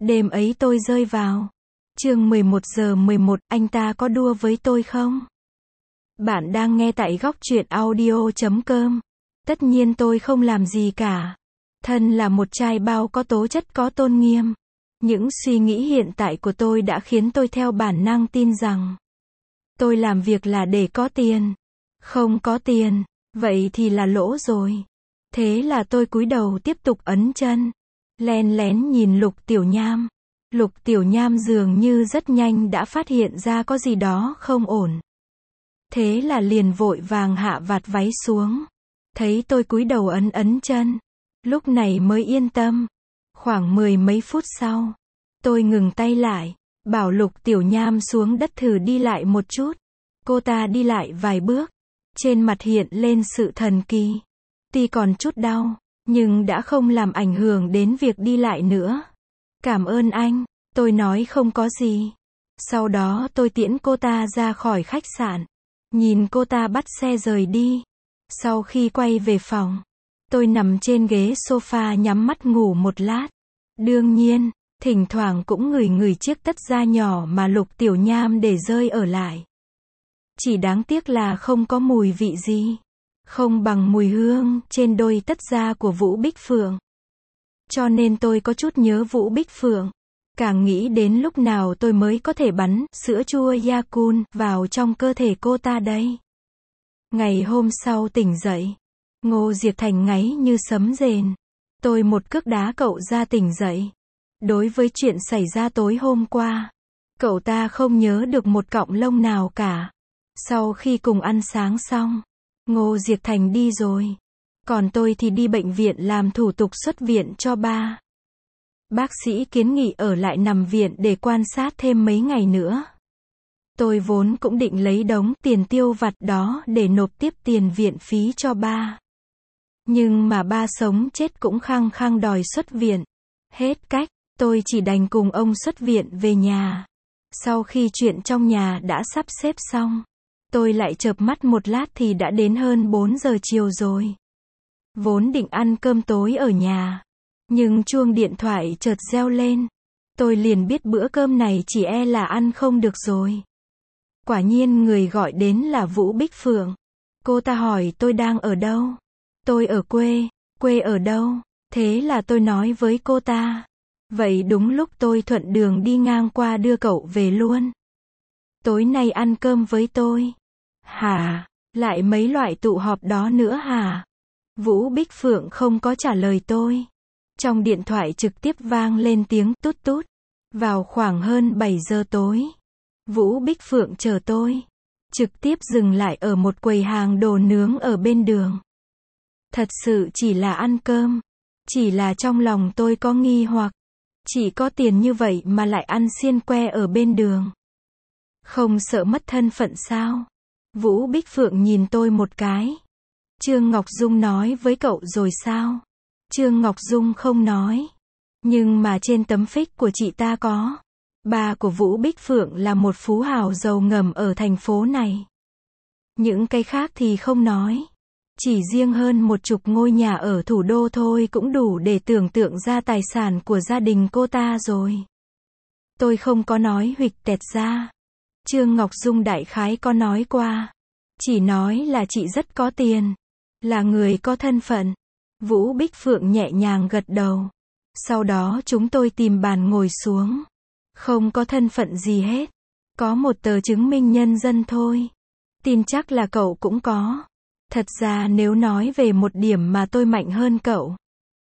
Đêm ấy tôi rơi vào. Chương 11:11, anh ta có đua với tôi không? Bạn đang nghe tại góc truyện audio.com. Tất nhiên tôi không làm gì cả. Thân là một trai bao có tố chất có tôn nghiêm. Những suy nghĩ hiện tại của tôi đã khiến tôi theo bản năng tin rằng tôi làm việc là để có tiền. Không có tiền, vậy thì là lỗ rồi. Thế là tôi cúi đầu tiếp tục ấn chân. Len lén nhìn Lục Tiểu Nham. Lục Tiểu Nham dường như rất nhanh đã phát hiện ra có gì đó không ổn. Thế là liền vội vàng hạ vạt váy xuống. Thấy tôi cúi đầu ấn chân. Lúc này mới yên tâm. Khoảng 10 mấy phút sau, tôi ngừng tay lại, bảo Lục Tiểu Nham xuống đất thử đi lại một chút. Cô ta đi lại vài bước. Trên mặt hiện lên sự thần kỳ. Tuy còn chút đau, nhưng đã không làm ảnh hưởng đến việc đi lại nữa. Cảm ơn anh, tôi nói không có gì. Sau đó tôi tiễn cô ta ra khỏi khách sạn. Nhìn cô ta bắt xe rời đi. Sau khi quay về phòng, tôi nằm trên ghế sofa nhắm mắt ngủ một lát. Đương nhiên, thỉnh thoảng cũng ngửi chiếc tất da nhỏ mà Lục Tiểu Nham để rơi ở lại. Chỉ đáng tiếc là không có mùi vị gì. Không bằng mùi hương trên đôi tất da của Vũ Bích Phượng. Cho nên tôi có chút nhớ Vũ Bích Phượng. Càng nghĩ đến lúc nào tôi mới có thể bắn sữa chua Yakult vào trong cơ thể cô ta đây. Ngày hôm sau tỉnh dậy, Ngô Diệp Thành ngáy như sấm rền. Tôi một cước đá cậu ra tỉnh dậy. Đối với chuyện xảy ra tối hôm qua, cậu ta không nhớ được một cọng lông nào cả. Sau khi cùng ăn sáng xong, Ngô Diệp Thành đi rồi. Còn tôi thì đi bệnh viện làm thủ tục xuất viện cho ba. Bác sĩ kiến nghị ở lại nằm viện để quan sát thêm mấy ngày nữa. Tôi vốn cũng định lấy đống tiền tiêu vặt đó để nộp tiếp tiền viện phí cho ba. Nhưng mà ba sống chết cũng khăng khăng đòi xuất viện. Hết cách, tôi chỉ đành cùng ông xuất viện về nhà. Sau khi chuyện trong nhà đã sắp xếp xong, tôi lại chợp mắt một lát thì đã đến hơn 4 giờ chiều rồi. Vốn định ăn cơm tối ở nhà, nhưng chuông điện thoại chợt reo lên. Tôi liền biết bữa cơm này chỉ e là ăn không được rồi. Quả nhiên người gọi đến là Vũ Bích Phượng. Cô ta hỏi tôi đang ở đâu. Tôi ở quê. Quê ở đâu? Thế là tôi nói với cô ta. Vậy đúng lúc tôi thuận đường đi ngang qua đưa cậu về luôn. Tối nay ăn cơm với tôi. Hả? Lại mấy loại tụ họp đó nữa hả? Vũ Bích Phượng không có trả lời tôi. Trong điện thoại trực tiếp vang lên tiếng tút tút. Vào khoảng hơn 7 giờ tối, Vũ Bích Phượng chờ tôi. Trực tiếp dừng lại ở một quầy hàng đồ nướng ở bên đường. Thật sự chỉ là ăn cơm. Chỉ là trong lòng tôi có nghi hoặc. Chỉ có tiền như vậy mà lại ăn xiên que ở bên đường. Không sợ mất thân phận sao? Vũ Bích Phượng nhìn tôi một cái. Trương Ngọc Dung nói với cậu rồi sao? Trương Ngọc Dung không nói. Nhưng mà trên tấm phích của chị ta có. Ba của Vũ Bích Phượng là một phú hào giàu ngầm ở thành phố này. Những cái khác thì không nói. Chỉ riêng hơn 10 ngôi nhà ở thủ đô thôi cũng đủ để tưởng tượng ra tài sản của gia đình cô ta rồi. Tôi không có nói huỵch tẹt ra. Trương Ngọc Dung đại khái có nói qua. Chỉ nói là chị rất có tiền. Là người có thân phận. Vũ Bích Phượng nhẹ nhàng gật đầu. Sau đó chúng tôi tìm bàn ngồi xuống. Không có thân phận gì hết. Có một tờ chứng minh nhân dân thôi. Tin chắc là cậu cũng có. Thật ra nếu nói về một điểm mà tôi mạnh hơn cậu,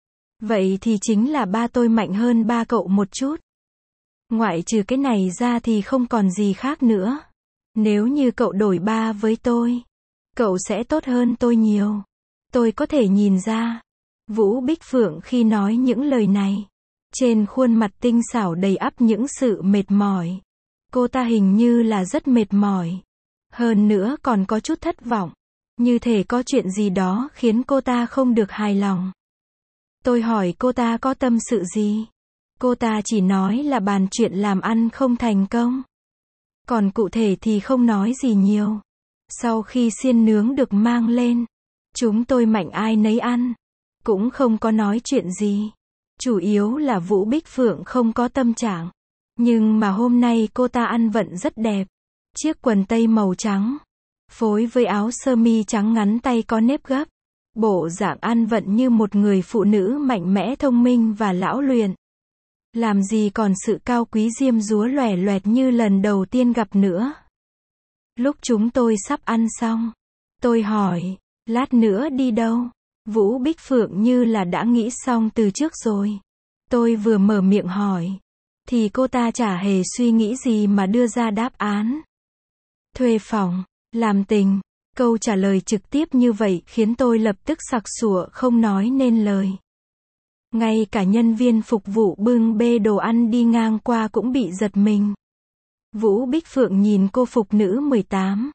vậy thì chính là ba tôi mạnh hơn ba cậu một chút. Ngoại trừ cái này ra thì không còn gì khác nữa. Nếu như cậu đổi ba với tôi, cậu sẽ tốt hơn tôi nhiều. Tôi có thể nhìn ra. Vũ Bích Phượng khi nói những lời này, trên khuôn mặt tinh xảo đầy ắp những sự mệt mỏi. Cô ta hình như là rất mệt mỏi. Hơn nữa còn có chút thất vọng. Như thể có chuyện gì đó khiến cô ta không được hài lòng. Tôi hỏi cô ta có tâm sự gì. Cô ta chỉ nói là bàn chuyện làm ăn không thành công. Còn cụ thể thì không nói gì nhiều. Sau khi xiên nướng được mang lên, chúng tôi mạnh ai nấy ăn. Cũng không có nói chuyện gì. Chủ yếu là Vũ Bích Phượng không có tâm trạng. Nhưng mà hôm nay cô ta ăn vận rất đẹp. Chiếc quần tây màu trắng, phối với áo sơ mi trắng ngắn tay có nếp gấp. Bộ dạng ăn vận như một người phụ nữ mạnh mẽ thông minh và lão luyện. Làm gì còn sự cao quý diêm dúa lòe loẹt như lần đầu tiên gặp nữa. Lúc chúng tôi sắp ăn xong, tôi hỏi, lát nữa đi đâu? Vũ Bích Phượng như là đã nghĩ xong từ trước rồi. Tôi vừa mở miệng hỏi, thì cô ta chả hề suy nghĩ gì mà đưa ra đáp án. Thuê phòng, làm tình. Câu trả lời trực tiếp như vậy khiến tôi lập tức sặc sụa không nói nên lời. Ngay cả nhân viên phục vụ bưng bê đồ ăn đi ngang qua cũng bị giật mình. Vũ Bích Phượng nhìn cô phục nữ 18,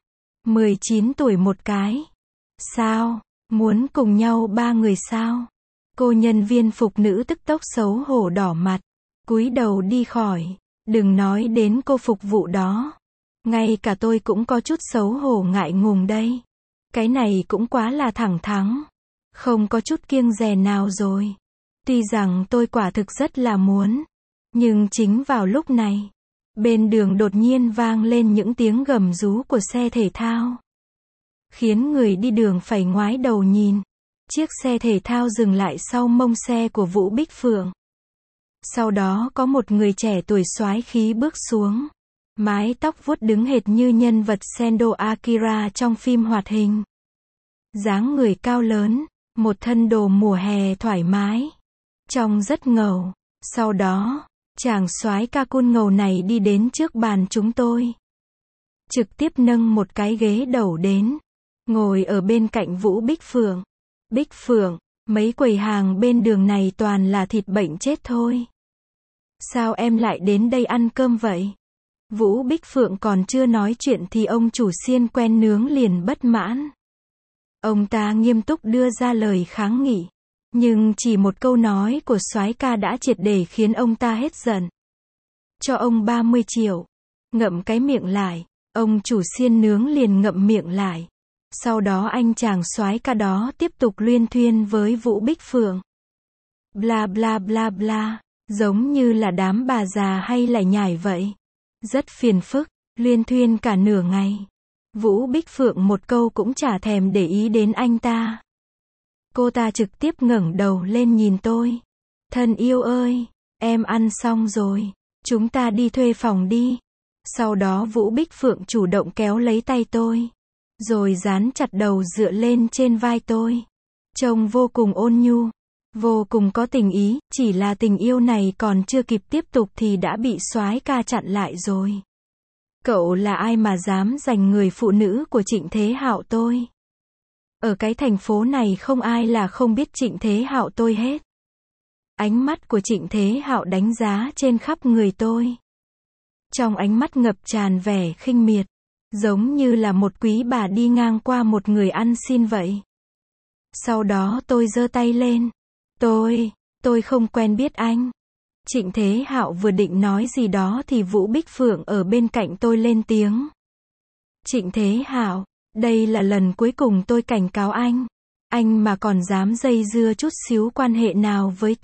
19 tuổi một cái. Sao? Muốn cùng nhau 3 người sao? Cô nhân viên phục nữ tức tốc xấu hổ đỏ mặt, cúi đầu đi khỏi. Đừng nói đến cô phục vụ đó. Ngay cả tôi cũng có chút xấu hổ ngại ngùng đây. Cái này cũng quá là thẳng thắn. Không có chút kiêng dè nào rồi. Tuy rằng tôi quả thực rất là muốn. Nhưng chính vào lúc này, bên đường đột nhiên vang lên những tiếng gầm rú của xe thể thao. Khiến người đi đường phải ngoái đầu nhìn. Chiếc xe thể thao dừng lại sau mông xe của Vũ Bích Phượng. Sau đó có một người trẻ tuổi soái khí bước xuống. Mái tóc vuốt đứng hệt như nhân vật Sendo Akira trong phim hoạt hình. Dáng người cao lớn, một thân đồ mùa hè thoải mái. Trông rất ngầu. Sau đó, chàng soái ca cun ngầu này đi đến trước bàn chúng tôi. Trực tiếp nâng một cái ghế đầu đến. Ngồi ở bên cạnh Vũ Bích Phượng. Bích Phượng, mấy quầy hàng bên đường này toàn là thịt bệnh chết thôi. Sao em lại đến đây ăn cơm vậy? Vũ Bích Phượng còn chưa nói chuyện thì ông chủ xiên quen nướng liền bất mãn. Ông ta nghiêm túc đưa ra lời kháng nghị. Nhưng chỉ một câu nói của soái ca đã triệt để khiến ông ta hết giận. Cho ông 30 triệu. Ngậm cái miệng lại. Ông chủ xiên nướng liền ngậm miệng lại. Sau đó anh chàng soái ca đó tiếp tục luyên thuyên với Vũ Bích Phượng. Bla bla bla bla. Giống như là đám bà già hay lại nhải vậy. Rất phiền phức, luyên thuyên cả nửa ngày. Vũ Bích Phượng một câu cũng chả thèm để ý đến anh ta. Cô ta trực tiếp ngẩng đầu lên nhìn tôi. Thân yêu ơi, em ăn xong rồi. Chúng ta đi thuê phòng đi. Sau đó Vũ Bích Phượng chủ động kéo lấy tay tôi. Rồi dán chặt đầu dựa lên trên vai tôi. Trông vô cùng ôn nhu. Vô cùng có tình ý, chỉ là tình yêu này còn chưa kịp tiếp tục thì đã bị soái ca chặn lại rồi. Cậu là ai mà dám giành người phụ nữ của Trịnh Thế Hạo tôi? Ở cái thành phố này không ai là không biết Trịnh Thế Hạo tôi hết. Ánh mắt của Trịnh Thế Hạo đánh giá trên khắp người tôi. Trong ánh mắt ngập tràn vẻ khinh miệt, giống như là một quý bà đi ngang qua một người ăn xin vậy. Sau đó tôi giơ tay lên. Tôi không quen biết anh. Trịnh Thế Hạo vừa định nói gì đó thì Vũ Bích Phượng ở bên cạnh tôi lên tiếng. Trịnh Thế Hạo, đây là lần cuối cùng tôi cảnh cáo anh. Anh mà còn dám dây dưa chút xíu quan hệ nào với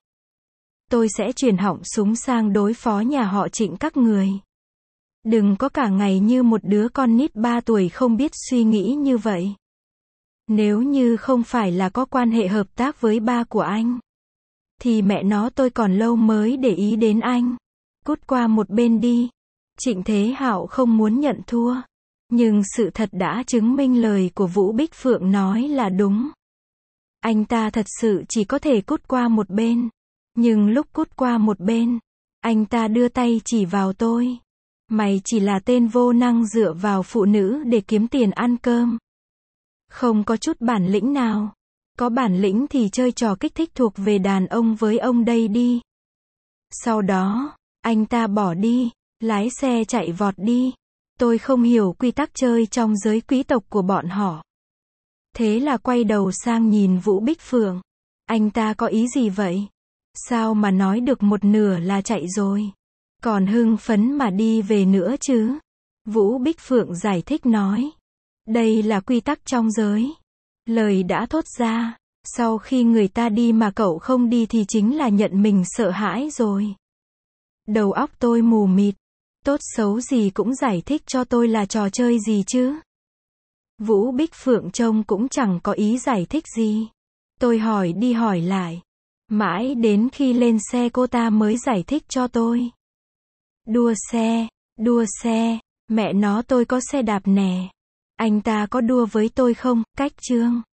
tôi sẽ chuyển họng súng sang đối phó nhà họ Trịnh các người. Đừng có cả ngày như một đứa con nít 3 tuổi không biết suy nghĩ như vậy. Nếu như không phải là có quan hệ hợp tác với ba của anh, thì mẹ nó tôi còn lâu mới để ý đến anh. Cút qua một bên đi. Trịnh Thế Hạo không muốn nhận thua. Nhưng sự thật đã chứng minh lời của Vũ Bích Phượng nói là đúng. Anh ta thật sự chỉ có thể cút qua một bên. Nhưng lúc cút qua một bên, anh ta đưa tay chỉ vào tôi. Mày chỉ là tên vô năng dựa vào phụ nữ để kiếm tiền ăn cơm. Không có chút bản lĩnh nào. Có bản lĩnh thì chơi trò kích thích thuộc về đàn ông với ông đây đi. Sau đó, anh ta bỏ đi, lái xe chạy vọt đi. Tôi không hiểu quy tắc chơi trong giới quý tộc của bọn họ. Thế là quay đầu sang nhìn Vũ Bích Phượng. Anh ta có ý gì vậy? Sao mà nói được một nửa là chạy rồi? Còn hưng phấn mà đi về nữa chứ? Vũ Bích Phượng giải thích nói. Đây là quy tắc trong giới. Lời đã thốt ra. Sau khi người ta đi mà cậu không đi thì chính là nhận mình sợ hãi rồi. Đầu óc tôi mù mịt. Tốt xấu gì cũng giải thích cho tôi là trò chơi gì chứ. Vũ Bích Phượng trông cũng chẳng có ý giải thích gì. Tôi hỏi đi hỏi lại. Mãi đến khi lên xe cô ta mới giải thích cho tôi. Đua xe, mẹ nó tôi có xe đạp nè. Anh ta có đua với tôi không, Cách Trương?